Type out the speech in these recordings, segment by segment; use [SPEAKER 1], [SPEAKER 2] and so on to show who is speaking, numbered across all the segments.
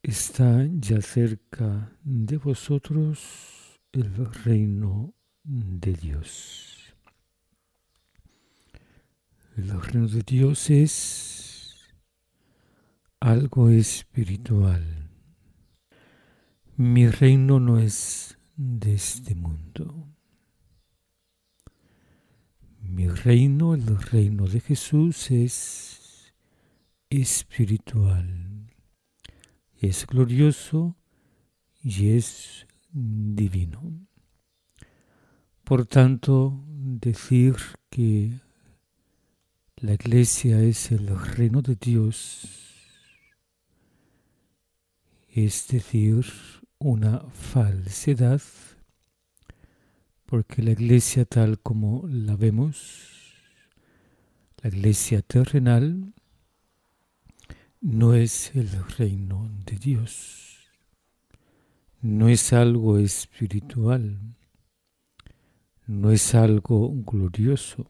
[SPEAKER 1] Está ya cerca de vosotros el reino de Dios. El reino de Dios es algo espiritual. Mi reino no es de este mundo. Mi reino, el reino de Jesús, es espiritual. Es glorioso y es divino. Por tanto, decir que la Iglesia es el reino de Dios es decir una falsedad, porque la Iglesia tal como la vemos, la Iglesia terrenal, no es el reino de Dios, no es algo espiritual, no es algo glorioso,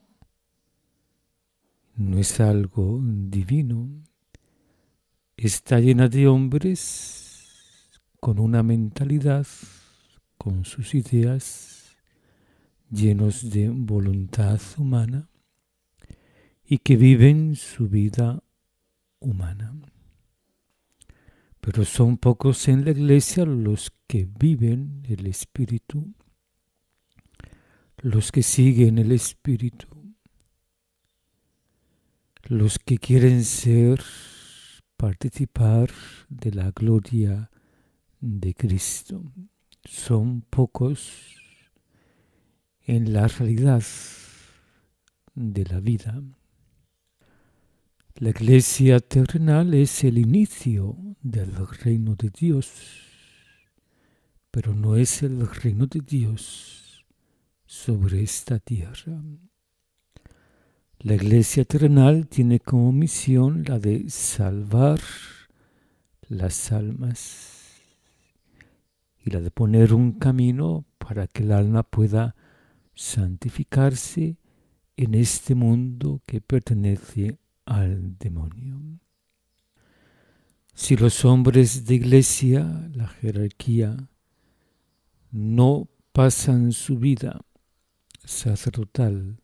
[SPEAKER 1] no es algo divino. Está llena de hombres con una mentalidad, con sus ideas, llenos de voluntad humana y que viven su vida humana. Pero son pocos en la Iglesia los que viven el Espíritu, los que siguen el Espíritu, los que quieren participar de la gloria de Cristo. Son pocos en la realidad de la vida. La Iglesia terrenal es el inicio del reino de Dios, pero no es el reino de Dios sobre esta tierra. La Iglesia terrenal tiene como misión la de salvar las almas y la de poner un camino para que el alma pueda santificarse en este mundo que pertenece al demonio. Si los hombres de Iglesia, la jerarquía, no pasan su vida sacerdotal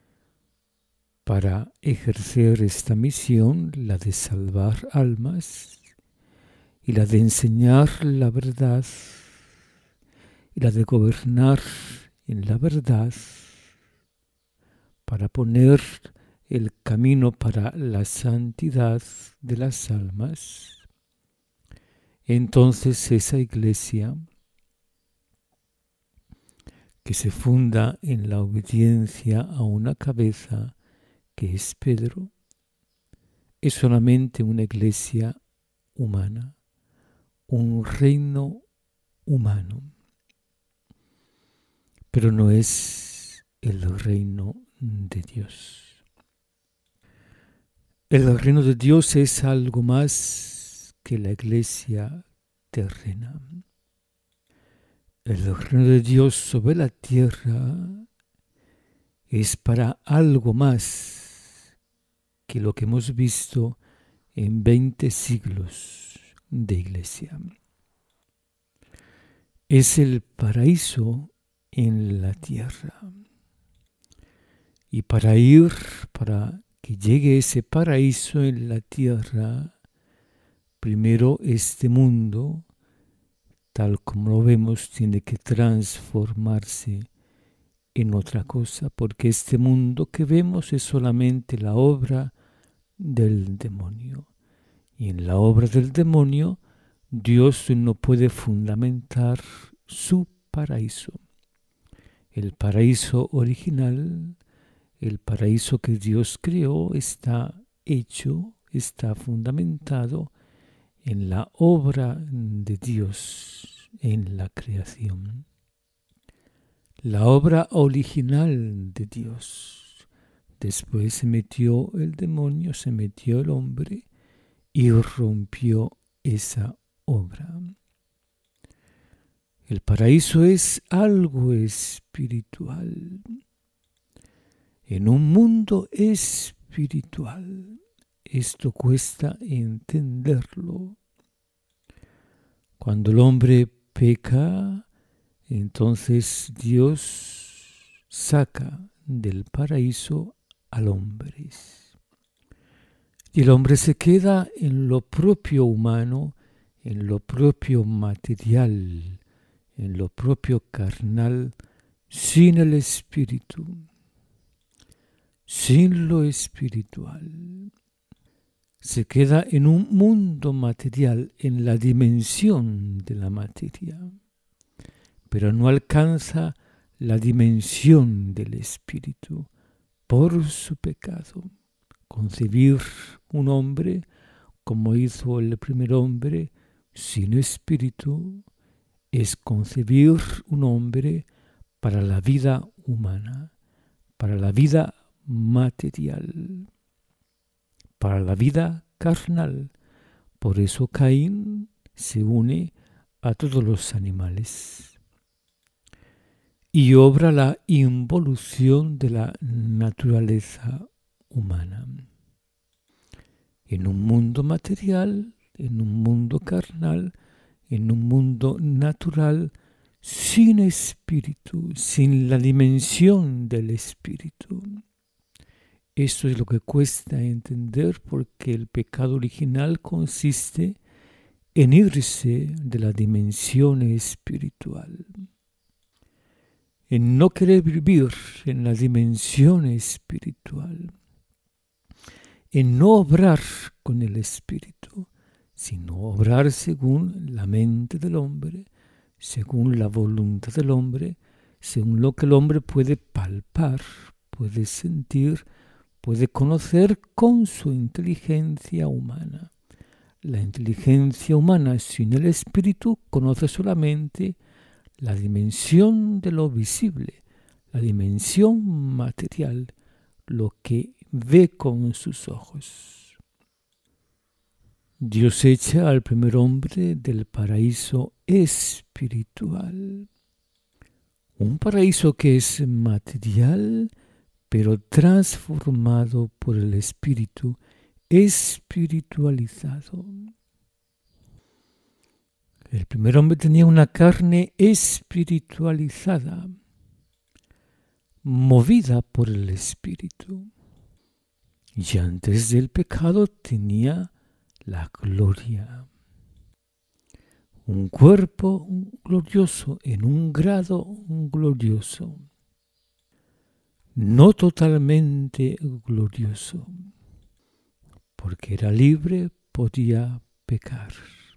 [SPEAKER 1] para ejercer esta misión, la de salvar almas y la de enseñar la verdad y la de gobernar en la verdad para poner el camino para la santidad de las almas, entonces esa Iglesia que se funda en la obediencia a una cabeza que es Pedro, es solamente una Iglesia humana, un reino humano, pero no es el reino de Dios. El reino de Dios es algo más que la Iglesia terrena. El reino de Dios sobre la tierra es para algo más que lo que hemos visto en 20 siglos de Iglesia. Es el paraíso en la tierra. Y para que llegue ese paraíso en la tierra, primero este mundo, tal como lo vemos, tiene que transformarse en otra cosa, porque este mundo que vemos es solamente la obra del demonio. Y en la obra del demonio, Dios no puede fundamentar su paraíso. El paraíso original, el paraíso que Dios creó, está hecho, está fundamentado en la obra de Dios en la creación. La obra original de Dios. Después se metió el demonio, se metió el hombre y rompió esa obra. El paraíso es algo espiritual. En un mundo espiritual, esto cuesta entenderlo. Cuando el hombre peca, entonces Dios saca del paraíso al hombre. Y el hombre se queda en lo propio humano, en lo propio material, en lo propio carnal, sin el espíritu, sin lo espiritual. Se queda en un mundo material, en la dimensión de la materia, pero no alcanza la dimensión del espíritu por su pecado. Concebir un hombre como hizo el primer hombre sin espíritu es concebir un hombre para la vida humana, para la vida material, para la vida carnal. Por eso Caín se une a todos los animales y obra la involución de la naturaleza humana. En un mundo material, en un mundo carnal, en un mundo natural, sin espíritu, sin la dimensión del espíritu. Esto es lo que cuesta entender, porque el pecado original consiste en irse de la dimensión espiritual, en no querer vivir en la dimensión espiritual, en no obrar con el espíritu, sino obrar según la mente del hombre, según la voluntad del hombre, según lo que el hombre puede palpar, puede sentir, puede conocer con su inteligencia humana. La inteligencia humana sin el espíritu conoce solamente la dimensión de lo visible, la dimensión material, lo que ve con sus ojos. Dios echa al primer hombre del paraíso espiritual. Un paraíso que es material, pero transformado por el espíritu, espiritualizado. El primer hombre tenía una carne espiritualizada, movida por el espíritu. Y antes del pecado tenía la gloria. Un cuerpo glorioso en un grado glorioso. No totalmente glorioso, porque era libre, podía pecar.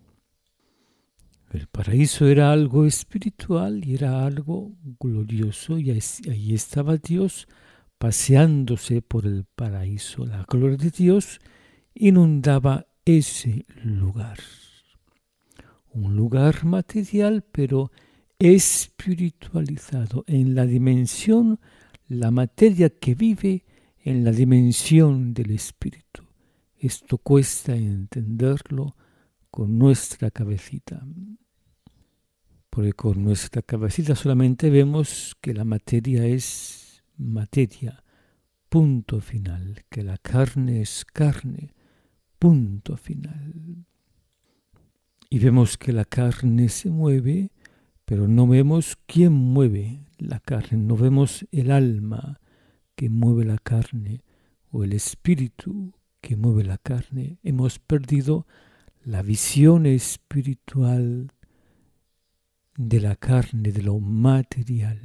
[SPEAKER 1] El paraíso era algo espiritual y era algo glorioso, y ahí estaba Dios paseándose por el paraíso. La gloria de Dios inundaba ese lugar. Un lugar material, pero espiritualizado en la dimensión, la materia que vive en la dimensión del espíritu. Esto cuesta entenderlo con nuestra cabecita, porque con nuestra cabecita solamente vemos que la materia es materia, punto final, que la carne es carne, punto final. Y vemos que la carne se mueve, pero no vemos quién mueve la carne, no vemos el alma que mueve la carne o el espíritu que mueve la carne. Hemos perdido la visión espiritual de la carne, de lo material.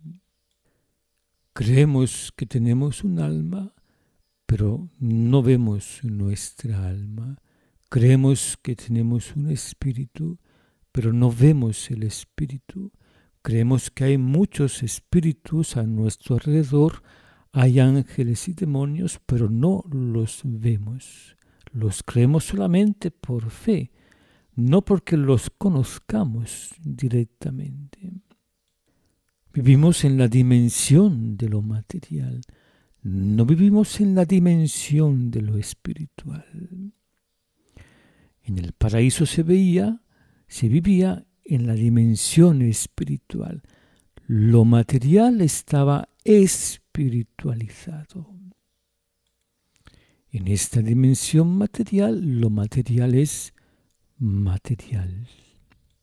[SPEAKER 1] Creemos que tenemos un alma, pero no vemos nuestra alma. Creemos que tenemos un espíritu, pero no vemos el espíritu. Creemos que hay muchos espíritus a nuestro alrededor, hay ángeles y demonios, pero no los vemos. Los creemos solamente por fe, no porque los conozcamos directamente. Vivimos en la dimensión de lo material, no vivimos en la dimensión de lo espiritual. En el paraíso se vivía en la dimensión espiritual. Lo material estaba espiritualizado. En esta dimensión material, lo material es material.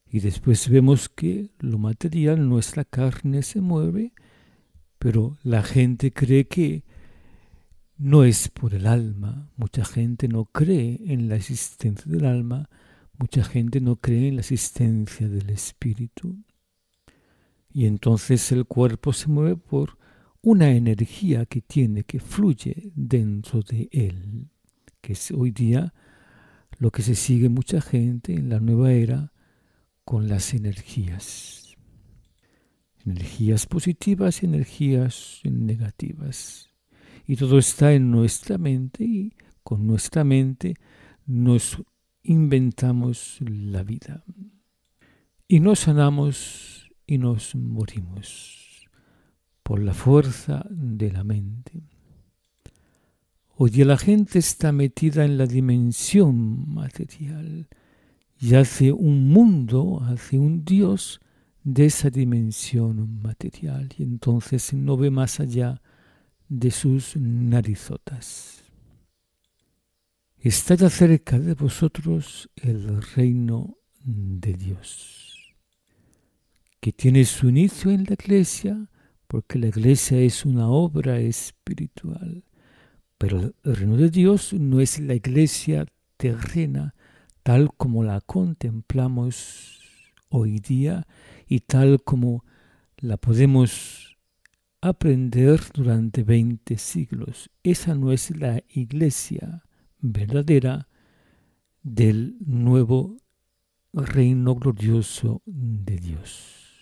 [SPEAKER 1] Y después vemos que lo material, nuestra carne se mueve, pero la gente cree que no es por el alma. Mucha gente no cree en la existencia del alma. Mucha gente no cree en la existencia del espíritu. Y entonces el cuerpo se mueve por una energía que tiene, que fluye dentro de él, que es hoy día lo que se sigue mucha gente en la nueva era con las energías. Energías positivas y energías negativas. Y todo está en nuestra mente y con nuestra mente nos inventamos la vida. Y nos sanamos y nos morimos por la fuerza de la mente. Hoy día la gente está metida en la dimensión material y hace un mundo, hace un Dios de esa dimensión material y entonces no ve más allá de sus narizotas. Está ya cerca de vosotros el reino de Dios, que tiene su inicio en la iglesia, porque la iglesia es una obra espiritual. Pero el reino de Dios no es la iglesia terrena, tal como la contemplamos hoy día y tal como la podemos aprender durante 20 siglos. Esa no es la iglesia verdadera del nuevo reino glorioso de Dios.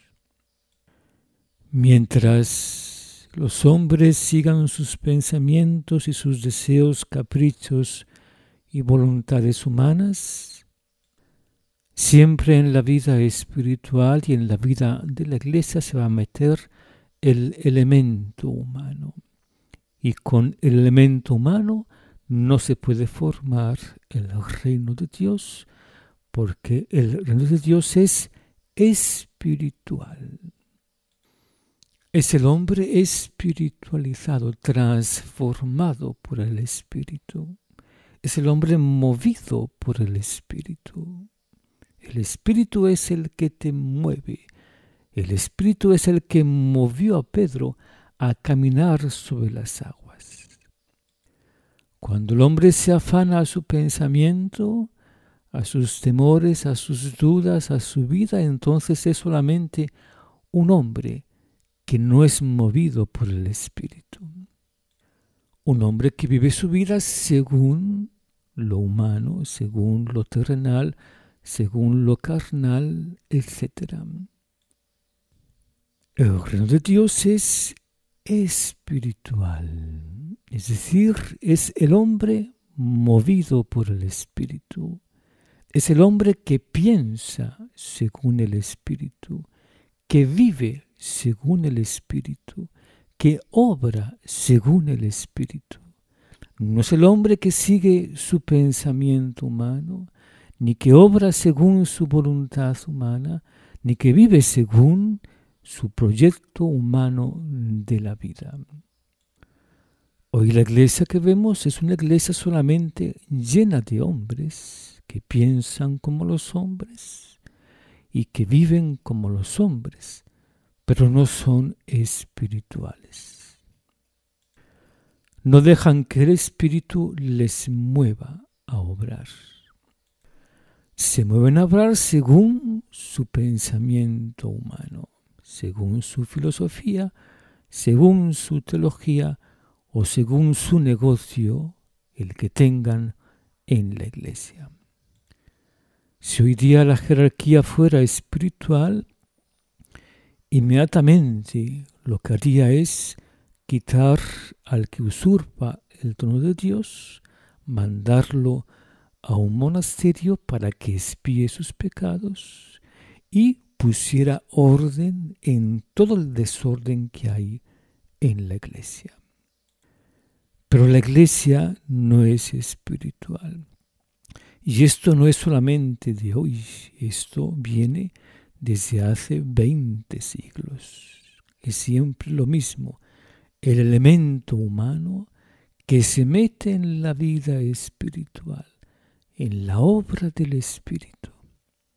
[SPEAKER 1] Mientras los hombres sigan sus pensamientos y sus deseos, caprichos y voluntades humanas, siempre en la vida espiritual y en la vida de la iglesia se va a meter el elemento humano. Y con el elemento humano no se puede formar el reino de Dios, porque el reino de Dios es espiritual. Es el hombre espiritualizado, transformado por el Espíritu. Es el hombre movido por el Espíritu. El Espíritu es el que te mueve. El Espíritu es el que movió a Pedro a caminar sobre las aguas. Cuando el hombre se afana a su pensamiento, a sus temores, a sus dudas, a su vida, entonces es solamente un hombre que no es movido por el Espíritu. Un hombre que vive su vida según lo humano, según lo terrenal, según lo carnal, etc. El reino de Dios es espiritual, es decir, es el hombre movido por el Espíritu. Es el hombre que piensa según el Espíritu, que vive según el Espíritu, que obra según el Espíritu. No es el hombre que sigue su pensamiento humano, ni que obra según su voluntad humana, ni que vive según su proyecto humano de la vida. Hoy la iglesia que vemos es una iglesia solamente llena de hombres que piensan como los hombres y que viven como los hombres, pero no son espirituales. No dejan que el Espíritu les mueva a obrar. Se mueven a obrar según su pensamiento humano, según su filosofía, según su teología o según su negocio, el que tengan en la iglesia. Si hoy día la jerarquía fuera espiritual, inmediatamente lo que haría es quitar al que usurpa el trono de Dios, mandarlo a un monasterio para que expíe sus pecados y pusiera orden en todo el desorden que hay en la iglesia. Pero la iglesia no es espiritual. Y esto no es solamente de hoy, esto viene desde hace 20 siglos. Es siempre lo mismo, el elemento humano que se mete en la vida espiritual, en la obra del Espíritu.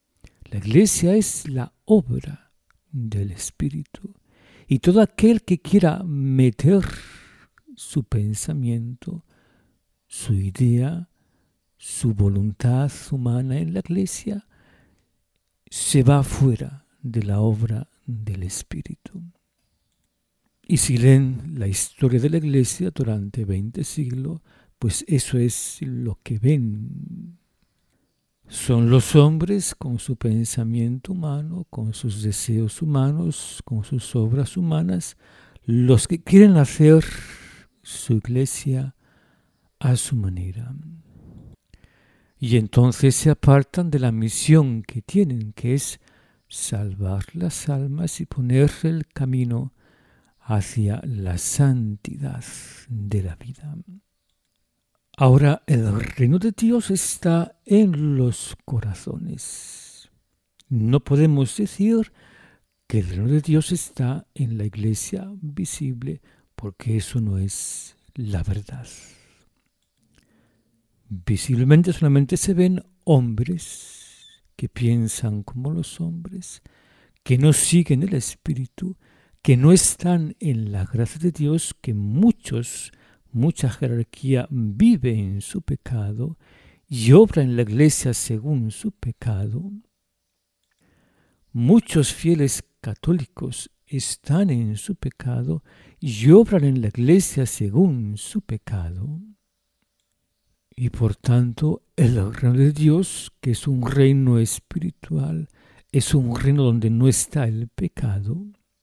[SPEAKER 1] La iglesia es la obra del Espíritu. Y todo aquel que quiera meter su pensamiento, su idea, su voluntad humana en la iglesia, se va fuera de la obra del Espíritu. Y si leen la historia de la iglesia durante 20 siglos, pues eso es lo que ven. Son los hombres con su pensamiento humano, con sus deseos humanos, con sus obras humanas, los que quieren hacer su iglesia a su manera. Y entonces se apartan de la misión que tienen, que es salvar las almas y poner el camino hacia la santidad de la vida. Ahora el reino de Dios está en los corazones. No podemos decir que el reino de Dios está en la iglesia visible, porque eso no es la verdad. Visiblemente solamente se ven hombres que piensan como los hombres, que no siguen el Espíritu, que no están en la gracia de Dios, que mucha jerarquía vive en su pecado y obra en la iglesia según su pecado. Muchos fieles católicos están en su pecado y obran en la iglesia según su pecado. Y por tanto, el reino de Dios, que es un reino espiritual, es un reino donde no está el pecado,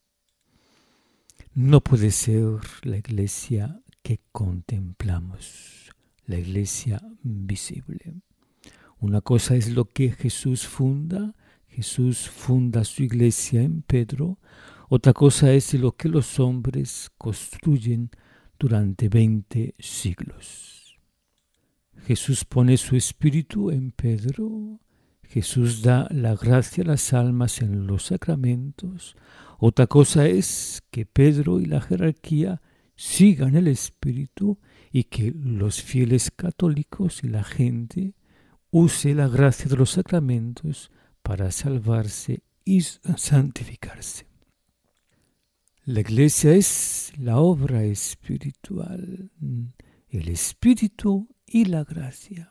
[SPEAKER 1] no puede ser la iglesia que contemplamos, la iglesia visible. Una cosa es lo que Jesús funda su iglesia en Pedro. Otra cosa es lo que los hombres construyen durante 20 siglos. Jesús pone su espíritu en Pedro. Jesús da la gracia a las almas en los sacramentos. Otra cosa es que Pedro y la jerarquía sigan el espíritu y que los fieles católicos y la gente use la gracia de los sacramentos para salvarse y santificarse. La iglesia es la obra espiritual, el espíritu y la gracia.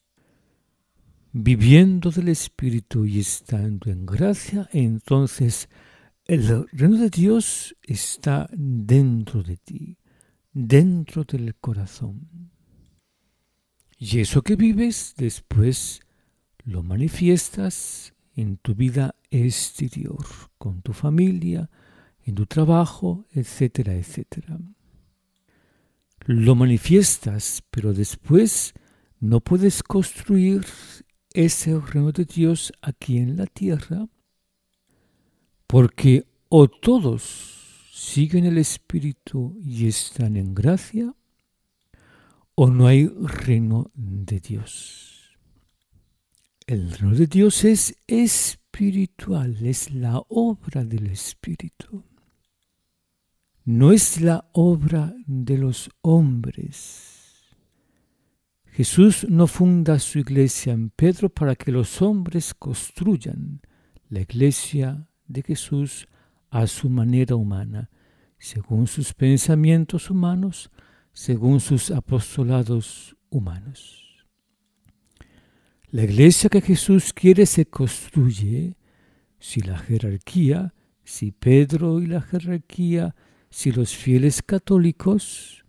[SPEAKER 1] Viviendo del espíritu y estando en gracia, entonces el reino de Dios está dentro de ti, dentro del corazón. Y eso que vives después lo manifiestas en tu vida exterior, con tu familia, en tu trabajo, etcétera, etcétera. Lo manifiestas, pero después no puedes construir ese reino de Dios aquí en la tierra, porque o todos siguen el Espíritu y están en gracia, o no hay reino de Dios. El reino de Dios es espiritual, es la obra del Espíritu. No es la obra de los hombres. Jesús no funda su iglesia en Pedro para que los hombres construyan la iglesia de Jesús a su manera humana, según sus pensamientos humanos, según sus apostolados humanos. La iglesia que Jesús quiere se construye si la jerarquía, si Pedro y la jerarquía, si los fieles católicos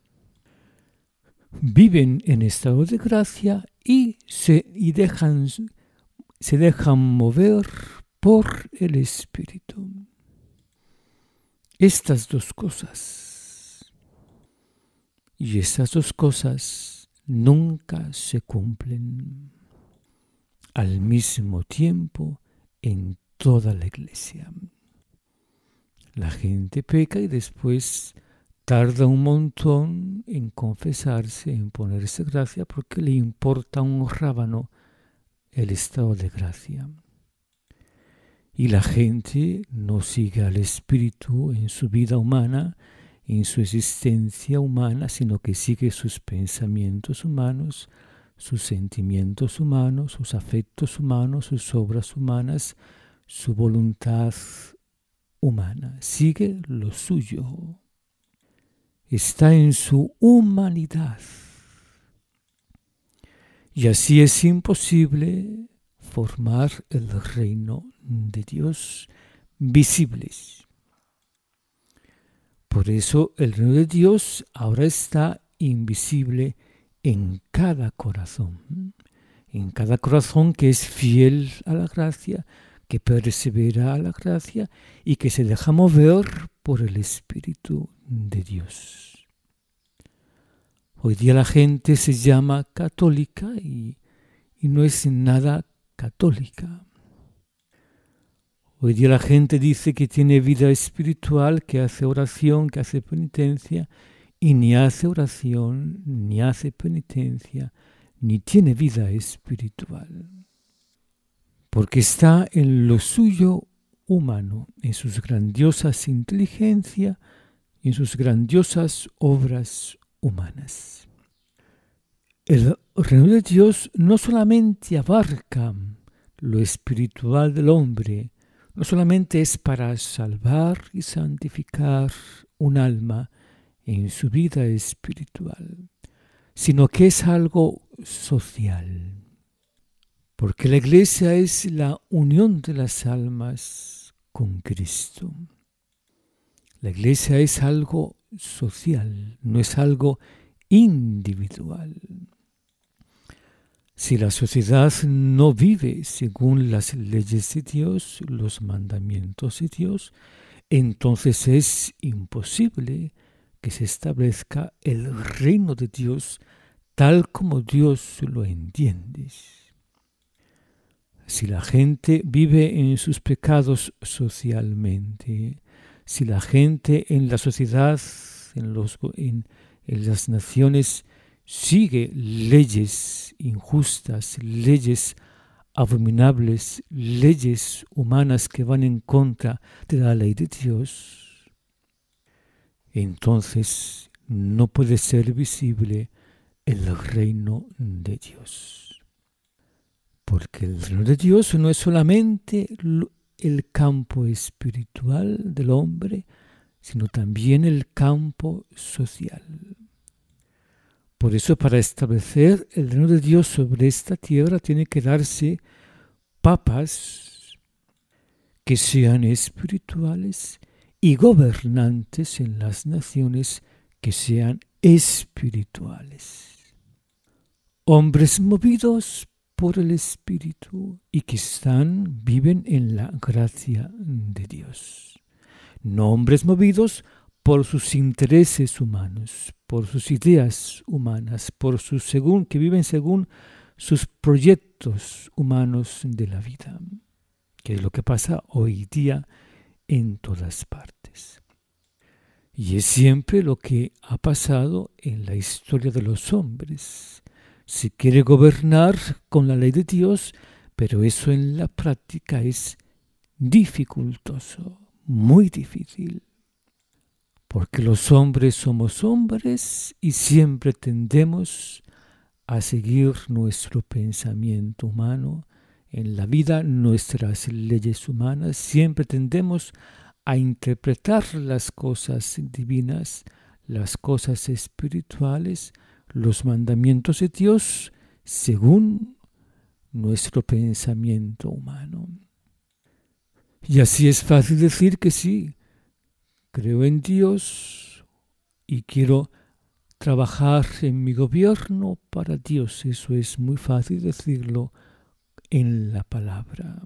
[SPEAKER 1] viven en estado de gracia y se dejan mover por el Espíritu. Estas dos cosas. Y estas dos cosas nunca se cumplen al mismo tiempo en toda la iglesia. La gente peca y después tarda un montón en confesarse, en ponerse gracia, porque le importa un rábano el estado de gracia. Y la gente no sigue al Espíritu en su vida humana, en su existencia humana, sino que sigue sus pensamientos humanos, sus sentimientos humanos, sus afectos humanos, sus obras humanas, su voluntad humana. Sigue lo suyo. Está en su humanidad. Y así es imposible formar el reino de Dios visibles. Por eso el reino de Dios ahora está invisible en cada corazón que es fiel a la gracia, que persevera a la gracia y que se deja mover por el Espíritu de Dios. Hoy día la gente se llama católica y no es nada católica. Hoy día la gente dice que tiene vida espiritual, que hace oración, que hace penitencia, y ni hace oración, ni hace penitencia, ni tiene vida espiritual. Porque está en lo suyo humano, en sus grandiosas inteligencias y en sus grandiosas obras humanas. El reino de Dios no solamente abarca lo espiritual del hombre, no solamente es para salvar y santificar un alma en su vida espiritual, sino que es algo social. Porque la Iglesia es la unión de las almas con Cristo. La Iglesia es algo social, no es algo individual. Si la sociedad no vive según las leyes de Dios, los mandamientos de Dios, entonces es imposible que se establezca el reino de Dios tal como Dios lo entiende. Si la gente vive en sus pecados socialmente, si la gente en la sociedad, en las naciones, sigue leyes injustas, leyes abominables, leyes humanas que van en contra de la ley de Dios, entonces no puede ser visible el reino de Dios. Porque el reino de Dios no es solamente el campo espiritual del hombre, sino también el campo social. Por eso, para establecer el reino de Dios sobre esta tierra, tiene que darse papas que sean espirituales y gobernantes en las naciones que sean espirituales. Hombres movidos por el Espíritu y que viven en la gracia de Dios. No hombres movidos por sus intereses humanos, por sus ideas humanas, que viven según sus proyectos humanos de la vida, que es lo que pasa hoy día en todas partes. Y es siempre lo que ha pasado en la historia de los hombres. Se quiere gobernar con la ley de Dios, pero eso en la práctica es dificultoso, muy difícil. Porque los hombres somos hombres y siempre tendemos a seguir nuestro pensamiento humano. En la vida, nuestras leyes humanas, siempre tendemos a interpretar las cosas divinas, las cosas espirituales, los mandamientos de Dios según nuestro pensamiento humano. Y así es fácil decir que sí, creo en Dios y quiero trabajar en mi gobierno para Dios. Eso es muy fácil decirlo en la palabra.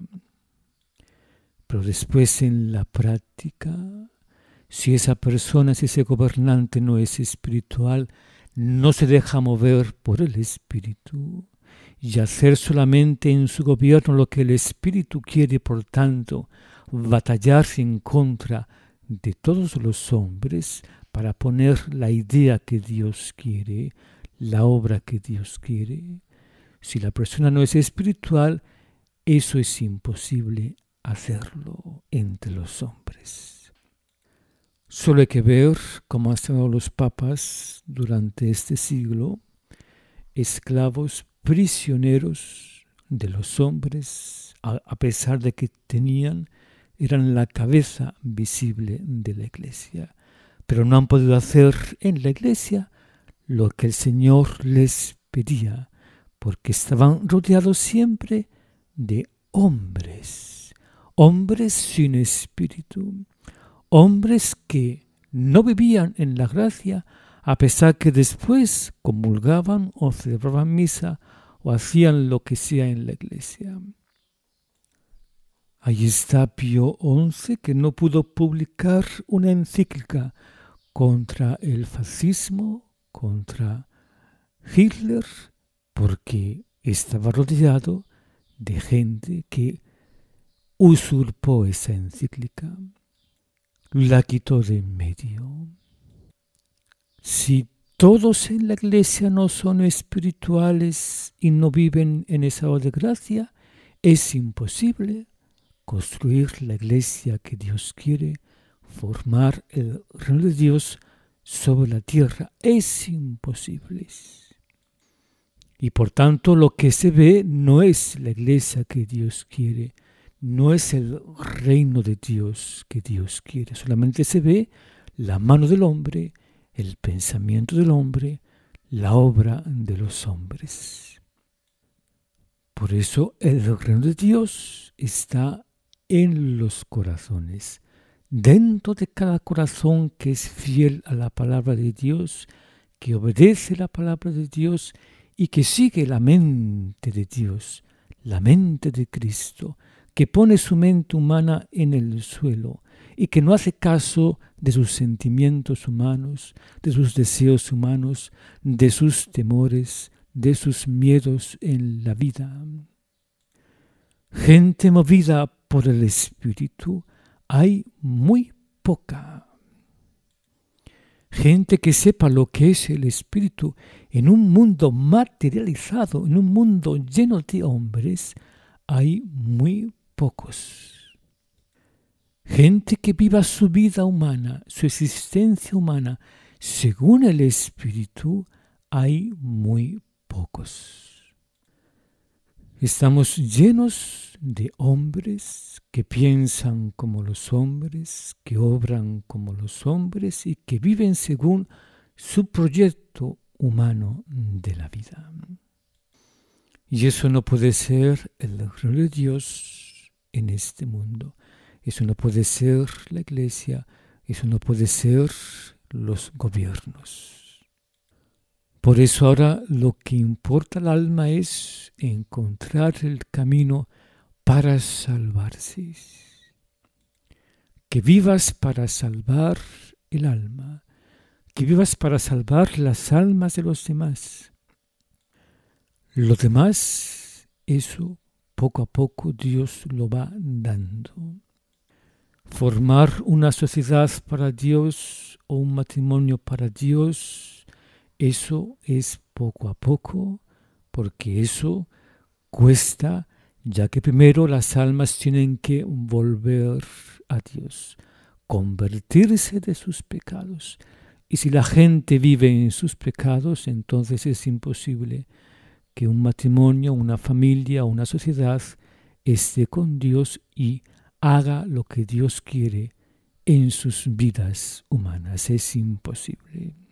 [SPEAKER 1] Pero después en la práctica, si esa persona, si ese gobernante no es espiritual, no se deja mover por el Espíritu y hacer solamente en su gobierno lo que el Espíritu quiere, por tanto, batallarse en contra de todos los hombres para poner la idea que Dios quiere, la obra que Dios quiere. Si la persona no es espiritual, eso es imposible hacerlo entre los hombres. Solo hay que ver cómo han estado los papas durante este siglo, esclavos prisioneros de los hombres, a pesar de que eran la cabeza visible de la iglesia. Pero no han podido hacer en la iglesia lo que el Señor les pedía, porque estaban rodeados siempre de hombres sin espíritu, hombres que no vivían en la gracia, a pesar que después comulgaban o celebraban misa o hacían lo que sea en la iglesia. Ahí está Pío XI, que no pudo publicar una encíclica contra el fascismo, contra Hitler, porque estaba rodeado de gente que usurpó esa encíclica, la quitó de en medio. Si todos en la iglesia no son espirituales y no viven en esa de gracia, es imposible construir la iglesia que Dios quiere, formar el reino de Dios sobre la tierra. Es imposible. Y por tanto lo que se ve no es la iglesia que Dios quiere, no es el reino de Dios que Dios quiere, solamente se ve la mano del hombre, el pensamiento del hombre, la obra de los hombres. Por eso el reino de Dios está en los corazones, dentro de cada corazón que es fiel a la palabra de Dios, que obedece la palabra de Dios y que sigue la mente de Dios, la mente de Cristo, que pone su mente humana en el suelo y que no hace caso de sus sentimientos humanos, de sus deseos humanos, de sus temores, de sus miedos en la vida. Gente movida por el Espíritu hay muy poca. Gente que sepa lo que es el Espíritu en un mundo materializado, en un mundo lleno de hombres, hay muy pocos. Gente que viva su vida humana, su existencia humana, según el Espíritu, hay muy pocos. Estamos llenos de hombres que piensan como los hombres, que obran como los hombres y que viven según su proyecto humano de la vida. Y eso no puede ser el reino de Dios en este mundo. Eso no puede ser la iglesia, eso no puede ser los gobiernos. Por eso ahora lo que importa al alma es encontrar el camino para salvarse. Que vivas para salvar el alma, que vivas para salvar las almas de los demás. Lo demás, eso poco a poco Dios lo va dando. Formar una sociedad para Dios o un matrimonio para Dios, eso es poco a poco, porque eso cuesta, ya que primero las almas tienen que volver a Dios, convertirse de sus pecados. Y si la gente vive en sus pecados, entonces es imposible que un matrimonio, una familia, una sociedad esté con Dios y haga lo que Dios quiere en sus vidas humanas. Es imposible.